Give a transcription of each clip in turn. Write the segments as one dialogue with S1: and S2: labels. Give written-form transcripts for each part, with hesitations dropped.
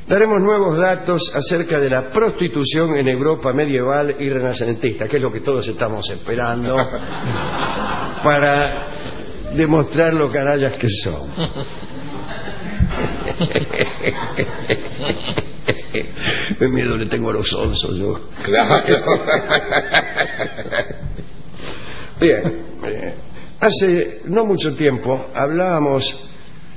S1: daremos nuevos datos acerca de la prostitución en Europa medieval y renacentista, que es lo que todos estamos esperando para demostrar lo canallas que son. Qué miedo le tengo a los onzos yo.
S2: Claro.
S1: Bien, hace no mucho tiempo hablábamos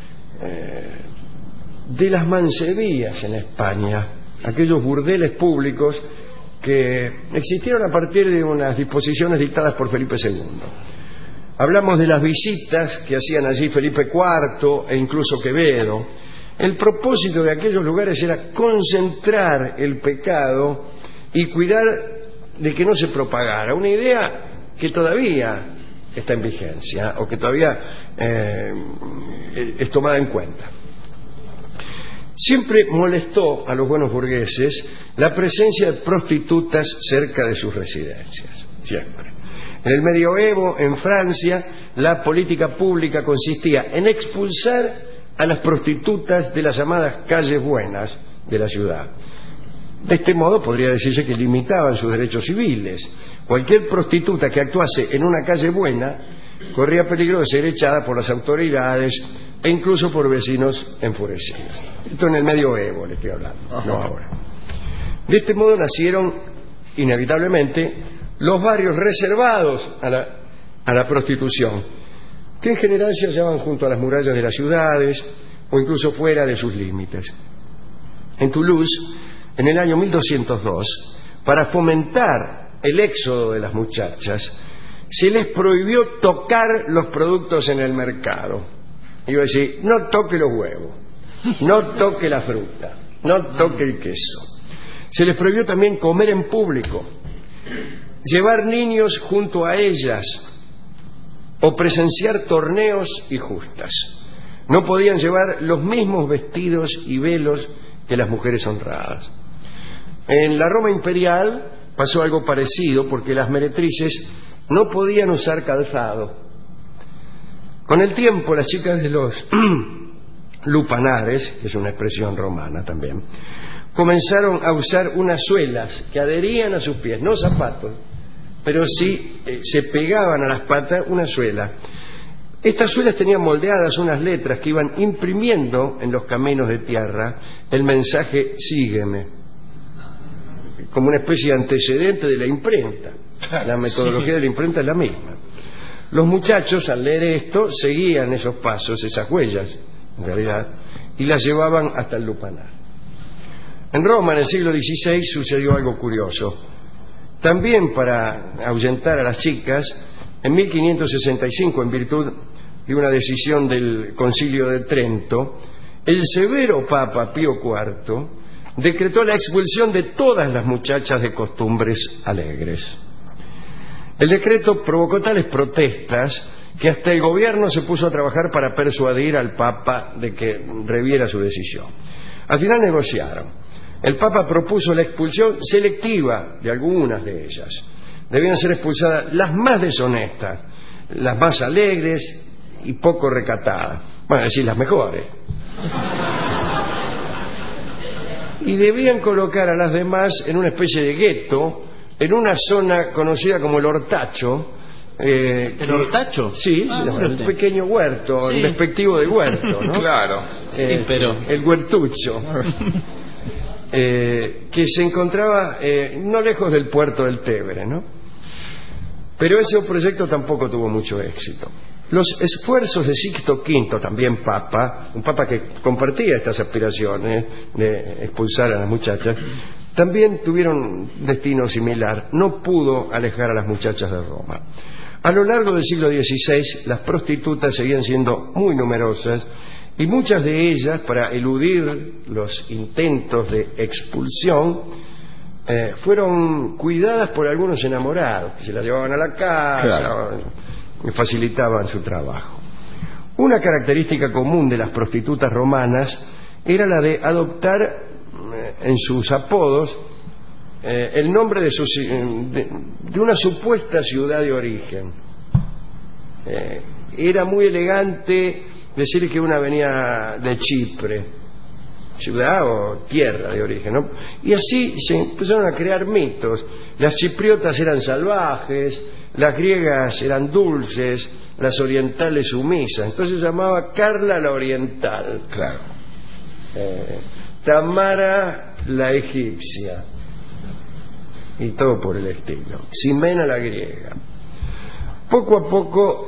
S1: de las mancebías en España, aquellos burdeles públicos que existieron a partir de unas disposiciones dictadas por Felipe II. Hablamos de las visitas que hacían allí Felipe IV e incluso Quevedo. El propósito de aquellos lugares era concentrar el pecado y cuidar de que no se propagara. Una idea que todavía está en vigencia o que todavía es tomada en cuenta. Siempre molestó a los buenos burgueses la presencia de prostitutas cerca de sus residencias. Siempre. En el medioevo, en Francia, la política pública consistía en expulsar a las prostitutas de las llamadas calles buenas de la ciudad. De este modo podría decirse que limitaban sus derechos civiles. Cualquier prostituta que actuase en una calle buena corría peligro de ser echada por las autoridades e incluso por vecinos enfurecidos. Esto en el medioevo le estoy hablando, no ahora. De este modo nacieron inevitablemente los barrios reservados a la prostitución, que en general se hallaban junto a las murallas de las ciudades o incluso fuera de sus límites. En Toulouse, en el año 1202, para fomentar el éxodo de las muchachas, se les prohibió tocar los productos en el mercado. Iba a decir, no toque los huevos, no toque la fruta, no toque el queso. Se les prohibió también comer en público, llevar niños junto a ellas o presenciar torneos y justas. No podían llevar los mismos vestidos y velos que las mujeres honradas. En la Roma imperial pasó algo parecido porque las meretrices no podían usar calzado. Con el tiempo las chicas de los lupanares, que es una expresión romana también, comenzaron a usar unas suelas que adherían a sus pies, no zapatos, pero sí se pegaban a las patas una suela. Estas suelas tenían moldeadas unas letras que iban imprimiendo en los caminos de tierra el mensaje sígueme, como una especie de antecedente de la imprenta. La metodología de la imprenta es la misma. Los muchachos al leer esto seguían esos pasos, esas huellas en realidad, y las llevaban hasta el lupanar. En Roma, en el siglo XVI, sucedió algo curioso. También para ahuyentar a las chicas, en 1565, en virtud de una decisión del Concilio de Trento, el severo Papa Pío IV decretó la expulsión de todas las muchachas de costumbres alegres. El decreto provocó tales protestas que hasta el gobierno se puso a trabajar para persuadir al Papa de que reviera su decisión. Al final negociaron. El Papa propuso la expulsión selectiva de algunas de ellas. Debían ser expulsadas las más deshonestas, las más alegres y poco recatadas. Bueno, es decir, las mejores. Y debían colocar a las demás en una especie de gueto, en una zona conocida como el Hortacho.
S3: ¿El Hortacho?
S1: Sí, el pequeño huerto, sí. El despectivo del huerto, ¿no?
S2: Claro.
S3: Sí, pero...
S1: El huertucho. Que se encontraba no lejos del puerto del Tévere, ¿no? Pero ese proyecto tampoco tuvo mucho éxito. Los esfuerzos de Sixto V, también papa, un papa que compartía estas aspiraciones de expulsar a las muchachas, también tuvieron un destino similar. No pudo alejar a las muchachas de Roma. A lo largo del siglo XVI, las prostitutas seguían siendo muy numerosas y muchas de ellas, para eludir los intentos de expulsión, fueron cuidadas por algunos enamorados, que se las llevaban a la casa, claro, y facilitaban su trabajo. Una característica común de las prostitutas romanas era la de adoptar en sus apodos el nombre de una supuesta ciudad de origen. Era muy elegante decir que una venía de Chipre, ciudad o tierra de origen, ¿no? Y así se empezaron a crear mitos. Las chipriotas eran salvajes, las griegas eran dulces, las orientales sumisas. Entonces se llamaba Carla la oriental.
S2: Claro.
S1: Tamara la egipcia. Y todo por el estilo. Ximena la griega. Poco a poco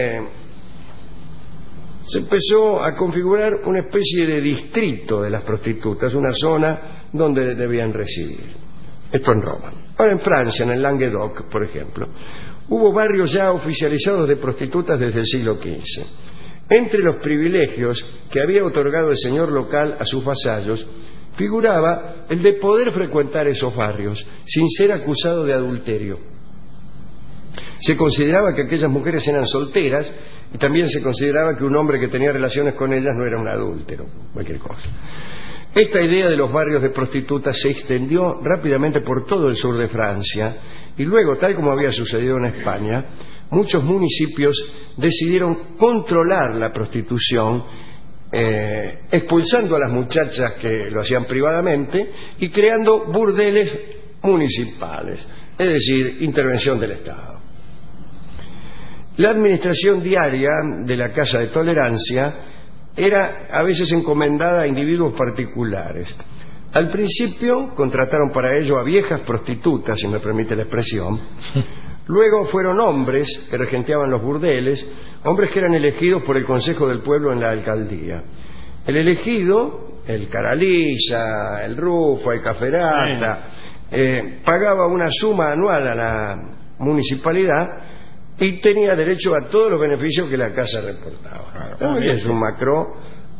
S1: se empezó a configurar una especie de distrito de las prostitutas, una zona donde debían residir. Esto en Roma. Ahora en Francia, en el Languedoc, por ejemplo, hubo barrios ya oficializados de prostitutas desde el siglo XV. Entre los privilegios que había otorgado el señor local a sus vasallos, figuraba el de poder frecuentar esos barrios sin ser acusado de adulterio. Se consideraba que aquellas mujeres eran solteras y también se consideraba que un hombre que tenía relaciones con ellas no era un adúltero, cualquier cosa. Esta idea de los barrios de prostitutas se extendió rápidamente por todo el sur de Francia y luego, tal como había sucedido en España, muchos municipios decidieron controlar la prostitución, expulsando a las muchachas que lo hacían privadamente y creando burdeles municipales, es decir, intervención del Estado. La administración diaria de la Casa de Tolerancia era a veces encomendada a individuos particulares. Al principio contrataron para ello a viejas prostitutas, si me permite la expresión. Luego fueron hombres que regenteaban los burdeles, hombres que eran elegidos por el Consejo del Pueblo en la alcaldía. El elegido, el Caraliza, el Rufo, el Caferata, pagaba una suma anual a la municipalidad y tenía derecho a todos los beneficios que la casa reportaba. Es un macro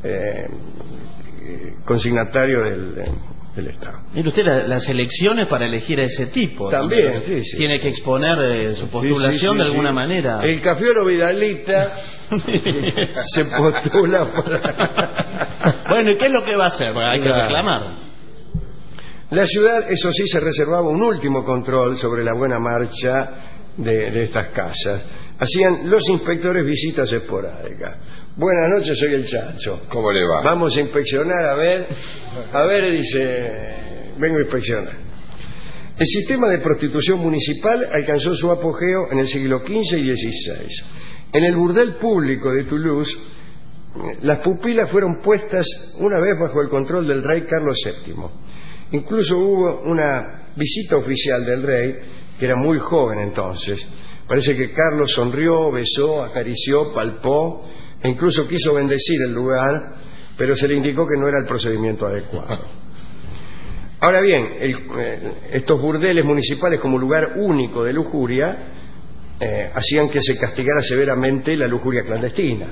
S1: consignatario del Estado.
S3: Mire usted, las elecciones para elegir a ese tipo.
S1: También, sí.
S3: Tiene que exponer su postulación de alguna manera.
S1: El Cafiero Vidalita se postula para...
S3: Bueno, ¿y qué es lo que va a hacer? Hay que reclamar.
S1: La ciudad, eso sí, se reservaba un último control sobre la buena marcha de estas casas. Hacían los inspectores visitas esporádicas. Buenas noches, soy el Chacho.
S2: ¿Cómo le va?
S1: Vamos a inspeccionar, a ver, dice, vengo a inspeccionar. El sistema de prostitución municipal alcanzó su apogeo en el siglo XV y XVI. En el burdel público de Toulouse, las pupilas fueron puestas una vez bajo el control del rey Carlos VII. Incluso hubo una visita oficial del rey, que era muy joven entonces. Parece que Carlos sonrió, besó, acarició, palpó e incluso quiso bendecir el lugar, pero se le indicó que no era el procedimiento adecuado. Ahora bien, estos burdeles municipales como lugar único de lujuria hacían que se castigara severamente la lujuria clandestina.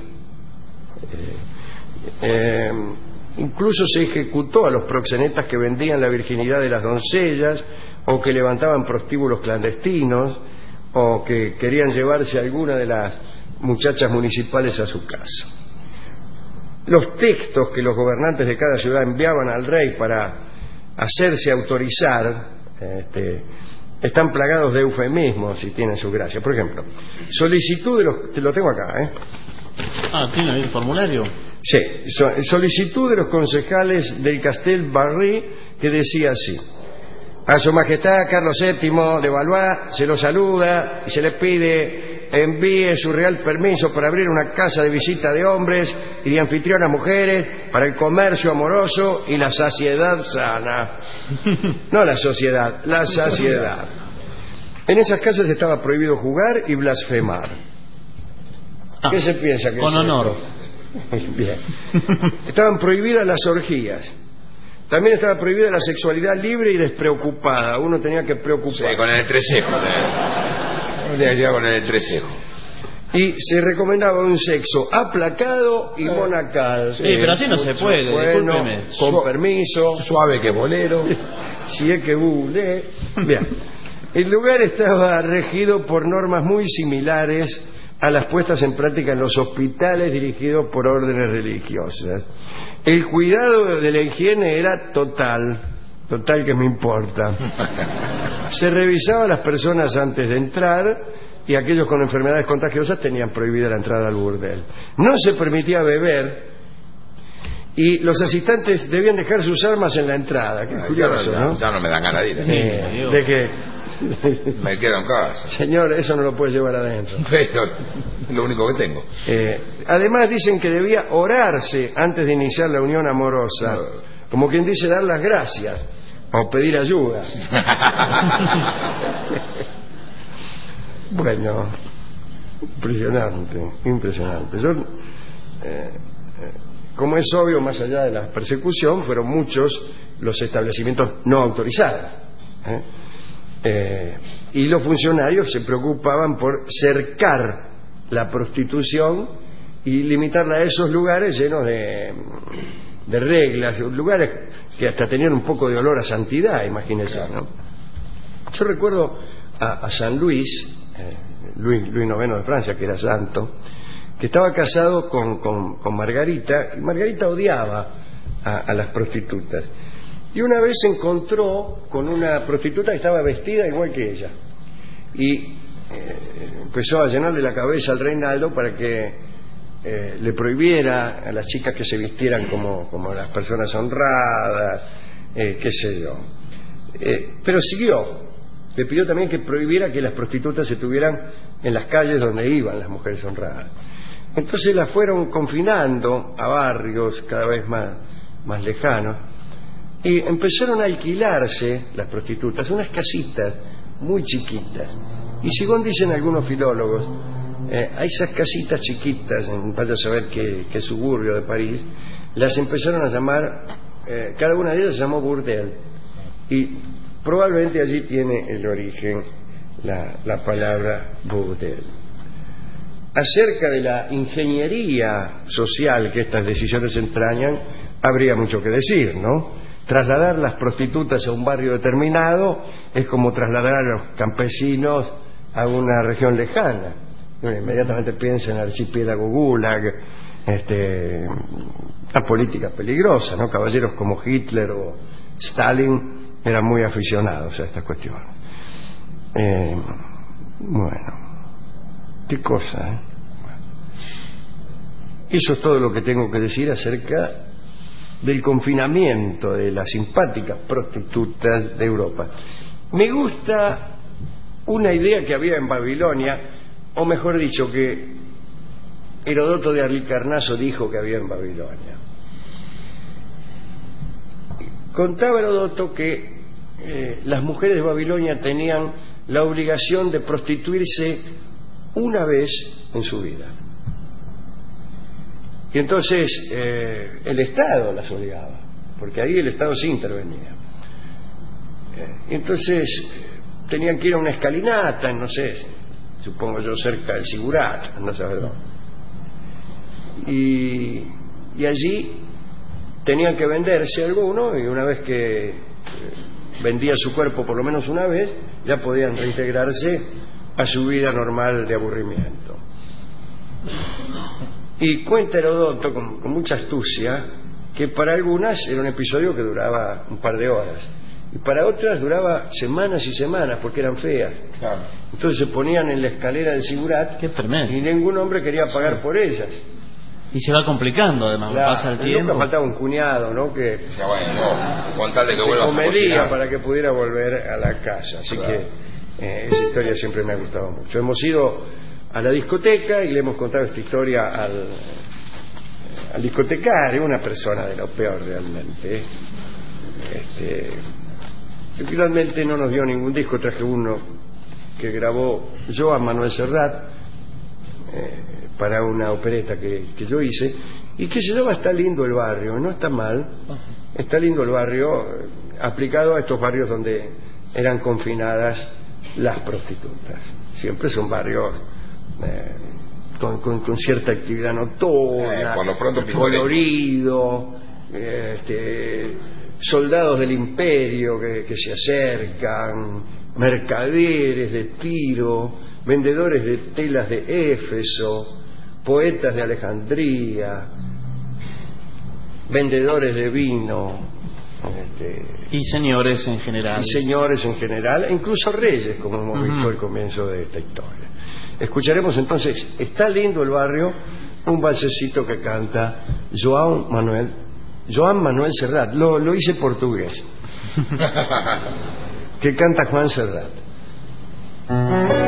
S1: Incluso se ejecutó a los proxenetas que vendían la virginidad de las doncellas o que levantaban prostíbulos clandestinos o que querían llevarse a alguna de las muchachas municipales a su casa. Los textos que los gobernantes de cada ciudad enviaban al rey para hacerse autorizar están plagados de eufemismos y tienen su gracia. Por ejemplo, solicitud de los... Te lo tengo acá,
S3: ¿tiene ahí el formulario?
S1: Sí, solicitud de los concejales del Castel Barry, que decía así: a su majestad Carlos VII de Valois se lo saluda y se le pide envíe su real permiso para abrir una casa de visita de hombres y de anfitrionas mujeres para el comercio amoroso y la saciedad sana. No la sociedad, la saciedad. En esas casas estaba prohibido jugar y blasfemar. ¿Qué se piensa que
S3: con honor?
S1: Bien. Estaban prohibidas las orgías. También estaba prohibida la sexualidad libre y despreocupada. Uno tenía que preocuparse.
S2: Sí, con el entrecejo. De allá con el entrecejo.
S1: Y se recomendaba un sexo aplacado y monacal.
S3: Sí, pero así no se puede,
S1: bueno,
S3: discúlpeme.
S1: con permiso.
S2: Suave que bolero.
S1: Si es que bule. Bien. El lugar estaba regido por normas muy similares a las puestas en práctica en los hospitales dirigidos por órdenes religiosas. El cuidado de la higiene era total que me importa. Se revisaba a las personas antes de entrar y aquellos con enfermedades contagiosas tenían prohibida la entrada al burdel. No se permitía beber y los asistentes debían dejar sus armas en la entrada. Qué curioso, ¿no?
S2: Ya no me dan ganas de ir.
S1: De que,
S2: Me quedo en casa.
S1: señor, eso no lo puede llevar adentro.
S2: Pero es lo único que tengo.
S1: Además dicen que debía orarse antes de iniciar la unión amorosa, como quien dice dar las gracias o pedir ayuda. Bueno, impresionante. Como es obvio, más allá de la persecución, fueron muchos los establecimientos no autorizados. Y los funcionarios se preocupaban por cercar la prostitución y limitarla a esos lugares llenos de reglas, lugares que hasta tenían un poco de olor a santidad, imagínense, ¿no? Yo recuerdo a San Luis, Luis IX de Francia, que era santo, que estaba casado con Margarita, y Margarita odiaba a las prostitutas. Y una vez se encontró con una prostituta que estaba vestida igual que ella. Y empezó a llenarle la cabeza al Reinaldo para que le prohibiera a las chicas que se vistieran como las personas honradas, qué sé yo. Pero siguió. Le pidió también que prohibiera que las prostitutas se tuvieran en las calles donde iban las mujeres honradas. Entonces las fueron confinando a barrios cada vez más lejanos y empezaron a alquilarse las prostitutas, unas casitas muy chiquitas. Y según dicen algunos filólogos, a esas casitas chiquitas, vaya a saber qué suburbio de París, las empezaron a llamar, cada una de ellas se llamó burdel, y probablemente allí tiene el origen la palabra burdel. Acerca de la ingeniería social que estas decisiones entrañan, habría mucho que decir, ¿no? Trasladar las prostitutas a un barrio determinado es como trasladar a los campesinos a una región lejana. Uno inmediatamente piensa en el archipiélago Gulag, una política peligrosa, ¿no? Caballeros como Hitler o Stalin eran muy aficionados a estas cuestiones. Bueno, qué cosa, ¿eh? Eso es todo lo que tengo que decir acerca del confinamiento de las simpáticas prostitutas de Europa. Me gusta una idea que había en Babilonia, o mejor dicho, que Heródoto de Halicarnaso dijo que había en Babilonia. Contaba Heródoto que las mujeres de Babilonia tenían la obligación de prostituirse una vez en su vida. Y entonces el Estado las obligaba, porque ahí el Estado sí intervenía. Entonces tenían que ir a una escalinata, no sé, supongo yo cerca del Sigurat, no sé dónde. Y allí tenían que venderse alguno, y una vez que vendía su cuerpo por lo menos una vez, ya podían reintegrarse a su vida normal de aburrimiento. Y cuenta Heródoto con mucha astucia que para algunas era un episodio que duraba un par de horas y para otras duraba semanas y semanas porque eran feas.
S2: Claro.
S1: Entonces se ponían en la escalera del Sigurat y ningún hombre quería pagar por ellas.
S3: Y se va complicando, además,
S1: claro,
S3: pasa el tiempo.
S1: Nunca faltaba un cuñado, ¿no? Que
S2: ya bueno, con tal de que vuelva a
S1: comería para que pudiera volver a la casa. Así claro. Que esa historia siempre me ha gustado mucho. Hemos ido a la discoteca y le hemos contado esta historia al discotecario, una persona de lo peor realmente. Finalmente no nos dio ningún disco, traje uno que grabó Joan Manuel Serrat para una opereta que yo hice y que se llama Está lindo el barrio. No está mal, está lindo el barrio, aplicado a estos barrios donde eran confinadas las prostitutas. Siempre son barrios con cierta actividad nocturna, colorido, soldados del imperio que se acercan, mercaderes de Tiro, vendedores de telas de Éfeso, poetas de Alejandría, vendedores de vino,
S3: y señores en general,
S1: e incluso reyes, como hemos visto al comienzo de esta historia. Escucharemos entonces Está lindo el barrio, un valsecito que canta Joan Manuel Joan Manuel Serrat. Lo hice portugués. Que canta Juan Serrat.